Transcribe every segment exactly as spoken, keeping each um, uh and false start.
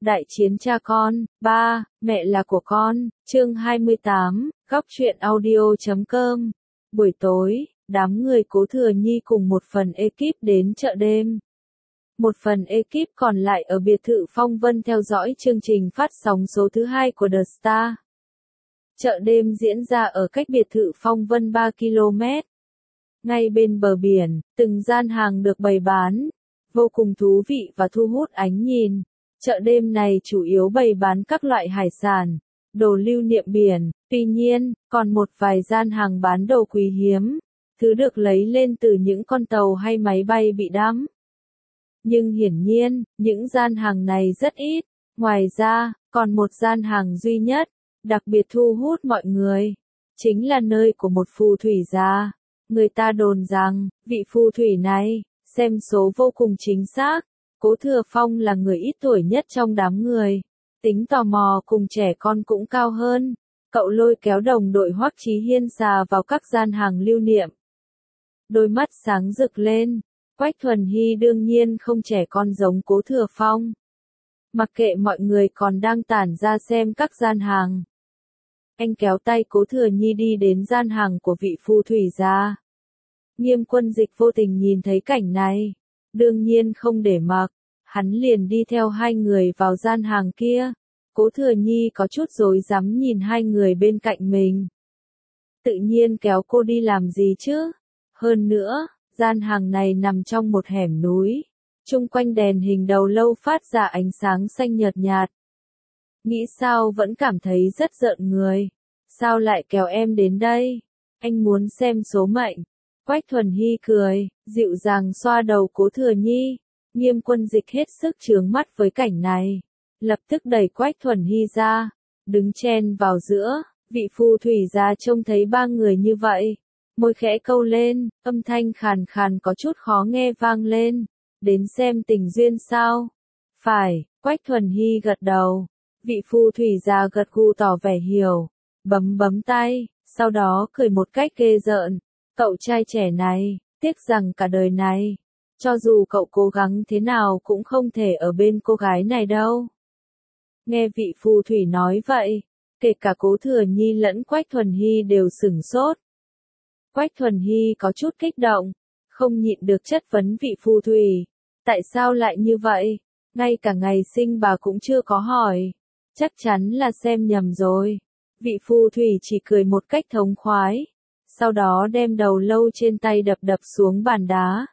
Đại chiến cha con, ba, mẹ là của con, chương hai mươi tám, góc truyện audio chấm com. Buổi tối, đám người Cố Thừa Nhi cùng một phần ekip đến chợ đêm. Một phần ekip còn lại ở biệt thự Phong Vân theo dõi chương trình phát sóng số thứ hai của The Star. Chợ đêm diễn ra ở cách biệt thự Phong Vân ba ki lô mét. Ngay bên bờ biển, từng gian hàng được bày bán, vô cùng thú vị và thu hút ánh nhìn. Chợ đêm này chủ yếu bày bán các loại hải sản, đồ lưu niệm biển, tuy nhiên, còn một vài gian hàng bán đồ quý hiếm, thứ được lấy lên từ những con tàu hay máy bay bị đắm. Nhưng hiển nhiên, những gian hàng này rất ít, ngoài ra, còn một gian hàng duy nhất, đặc biệt thu hút mọi người, chính là nơi của một phù thủy già. Người ta đồn rằng, vị phù thủy này, xem số vô cùng chính xác. Cố Thừa Phong là người ít tuổi nhất trong đám người, tính tò mò cùng trẻ con cũng cao hơn. Cậu lôi kéo đồng đội Hoắc Chí Hiên xà vào các gian hàng lưu niệm. Đôi mắt sáng rực lên, Quách Thuần Hy đương nhiên không trẻ con giống Cố Thừa Phong. Mặc kệ mọi người còn đang tản ra xem các gian hàng. Anh kéo tay Cố Thừa Nhi đi đến gian hàng của vị phù thủy già. Nghiêm Quân Dịch vô tình nhìn thấy cảnh này. Đương nhiên không để mặc, hắn liền đi theo hai người vào gian hàng kia. Cố Thừa Nhi có chút rối rắm nhìn hai người bên cạnh mình. Tự nhiên kéo cô đi làm gì chứ? Hơn nữa, gian hàng này nằm trong một hẻm núi. Chung quanh đèn hình đầu lâu phát ra ánh sáng xanh nhợt nhạt. Nghĩ sao vẫn cảm thấy rất rợn người. Sao lại kéo em đến đây? Anh muốn xem số mệnh. Quách Thuần Hy cười, dịu dàng xoa đầu Cố Thừa Nhi. Nghiêm Quân Dịch hết sức chướng mắt với cảnh này. Lập tức đẩy Quách Thuần Hy ra, đứng chen vào giữa. Vị phù thủy già trông thấy ba người như vậy, môi khẽ câu lên, âm thanh khàn khàn có chút khó nghe vang lên. Đến xem tình duyên sao? Phải, Quách Thuần Hy gật đầu. Vị phù thủy già gật gù tỏ vẻ hiểu, bấm bấm tay, sau đó cười một cách ghê rợn. Cậu trai trẻ này, tiếc rằng cả đời này, cho dù cậu cố gắng thế nào cũng không thể ở bên cô gái này đâu. Nghe vị phù thủy nói vậy, kể cả Cố Thừa Nhi lẫn Quách Thuần Hy đều sửng sốt. Quách Thuần Hy có chút kích động, không nhịn được chất vấn vị phù thủy. Tại sao lại như vậy? Ngay cả ngày sinh bà cũng chưa có hỏi. Chắc chắn là xem nhầm rồi. Vị phù thủy chỉ cười một cách thống khoái. Sau đó đem đầu lâu trên tay đập đập xuống bàn đá.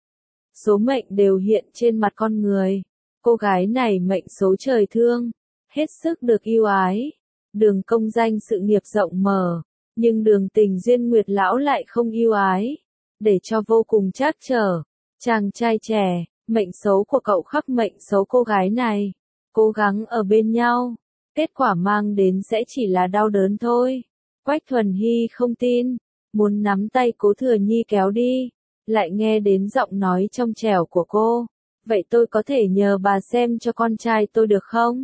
Số mệnh đều hiện trên mặt con người. Cô gái này mệnh số trời thương, hết sức được yêu ái. Đường công danh sự nghiệp rộng mở, nhưng đường tình duyên nguyệt lão lại không yêu ái. Để cho vô cùng trắc trở, chàng trai trẻ, mệnh số của cậu khắc mệnh số cô gái này. Cố gắng ở bên nhau, kết quả mang đến sẽ chỉ là đau đớn thôi. Quách Thuần Hy không tin. Muốn nắm tay Cố Thừa Nhi kéo đi, lại nghe đến giọng nói trong trẻo của cô. Vậy tôi có thể nhờ bà xem cho con trai tôi được không?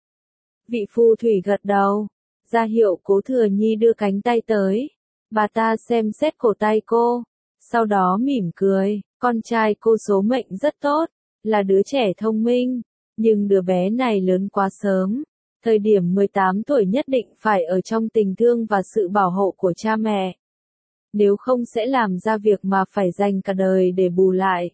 Vị phù thủy gật đầu, ra hiệu Cố Thừa Nhi đưa cánh tay tới. Bà ta xem xét cổ tay cô, sau đó mỉm cười, con trai cô số mệnh rất tốt, là đứa trẻ thông minh, nhưng đứa bé này lớn quá sớm. Thời điểm mười tám tuổi nhất định phải ở trong tình thương và sự bảo hộ của cha mẹ. Nếu không sẽ làm ra việc mà phải dành cả đời để bù lại.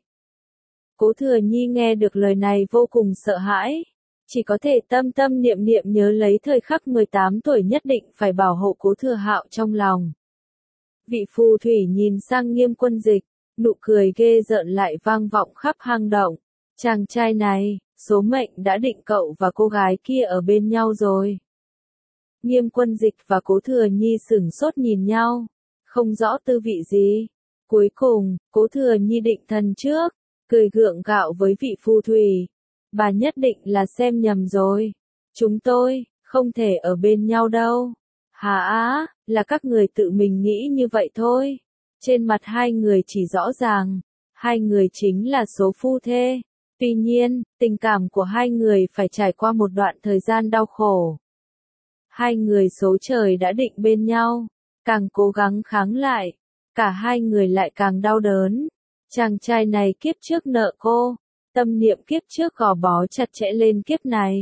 Cố Thừa Nhi nghe được lời này vô cùng sợ hãi. Chỉ có thể tâm tâm niệm niệm nhớ lấy thời khắc mười tám tuổi nhất định phải bảo hộ Cố Thừa Hạo trong lòng. Vị phù thủy nhìn sang Nghiêm Quân Dịch, nụ cười ghê rợn lại vang vọng khắp hang động. Chàng trai này, số mệnh đã định cậu và cô gái kia ở bên nhau rồi. Nghiêm Quân Dịch và Cố Thừa Nhi sửng sốt nhìn nhau. Không rõ tư vị gì. Cuối cùng, Cố Thừa Nhi định thần trước, cười gượng gạo với vị phù thủy. Bà nhất định là xem nhầm rồi. Chúng tôi, không thể ở bên nhau đâu. Hả á, là các người tự mình nghĩ như vậy thôi. Trên mặt hai người chỉ rõ ràng, hai người chính là số phu thê. Tuy nhiên, tình cảm của hai người phải trải qua một đoạn thời gian đau khổ. Hai người số trời đã định bên nhau. Càng cố gắng kháng lại, cả hai người lại càng đau đớn. Chàng trai này kiếp trước nợ cô, tâm niệm kiếp trước gò bó chặt chẽ lên kiếp này.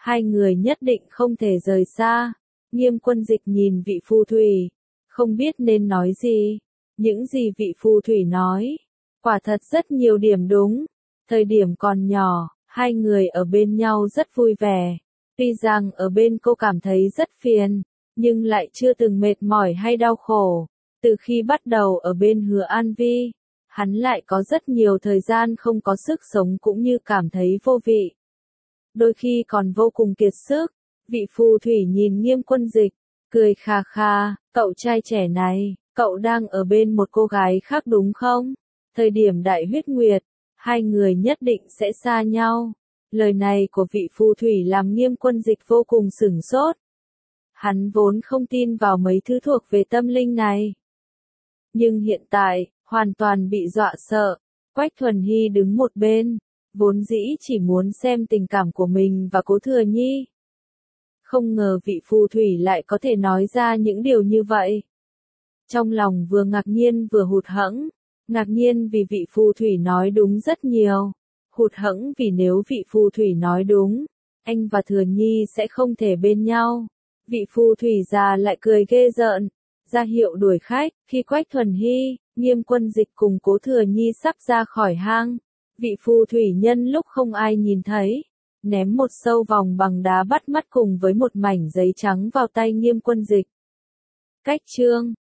hai người nhất định không thể rời xa. Nghiêm Quân Dịch nhìn vị phù thủy, không biết nên nói gì. Những gì vị phù thủy nói, quả thật rất nhiều điểm đúng. Thời điểm còn nhỏ, hai người ở bên nhau rất vui vẻ. Tuy rằng ở bên cô cảm thấy rất phiền, nhưng lại chưa từng mệt mỏi hay đau khổ. Từ khi bắt đầu ở bên Hứa An Vi, hắn lại có rất nhiều thời gian không có sức sống cũng như cảm thấy vô vị. Đôi khi còn vô cùng kiệt sức. Vị phù thủy nhìn Nghiêm Quân Dịch, cười kha kha, cậu trai trẻ này, cậu đang ở bên một cô gái khác đúng không? Thời điểm đại huyết nguyệt, hai người nhất định sẽ xa nhau. Lời này của vị phù thủy làm Nghiêm Quân Dịch vô cùng sửng sốt. Hắn vốn không tin vào mấy thứ thuộc về tâm linh này. Nhưng hiện tại, hoàn toàn bị dọa sợ. Quách Thuần Hy đứng một bên, vốn dĩ chỉ muốn xem tình cảm của mình và Cố Thừa Nhi. Không ngờ vị phù thủy lại có thể nói ra những điều như vậy. Trong lòng vừa ngạc nhiên vừa hụt hẫng. Ngạc nhiên vì vị phù thủy nói đúng rất nhiều. Hụt hẫng vì nếu vị phù thủy nói đúng, anh và Thừa Nhi sẽ không thể bên nhau. Vị phù thủy già lại cười ghê rợn, ra hiệu đuổi khách. Khi Quách Thuần Hy, Nghiêm Quân Dịch cùng Cố Thừa Nhi sắp ra khỏi hang, vị phù thủy nhân lúc không ai nhìn thấy, ném một sâu vòng bằng đá bắt mắt cùng với một mảnh giấy trắng vào tay Nghiêm Quân Dịch. Cách chương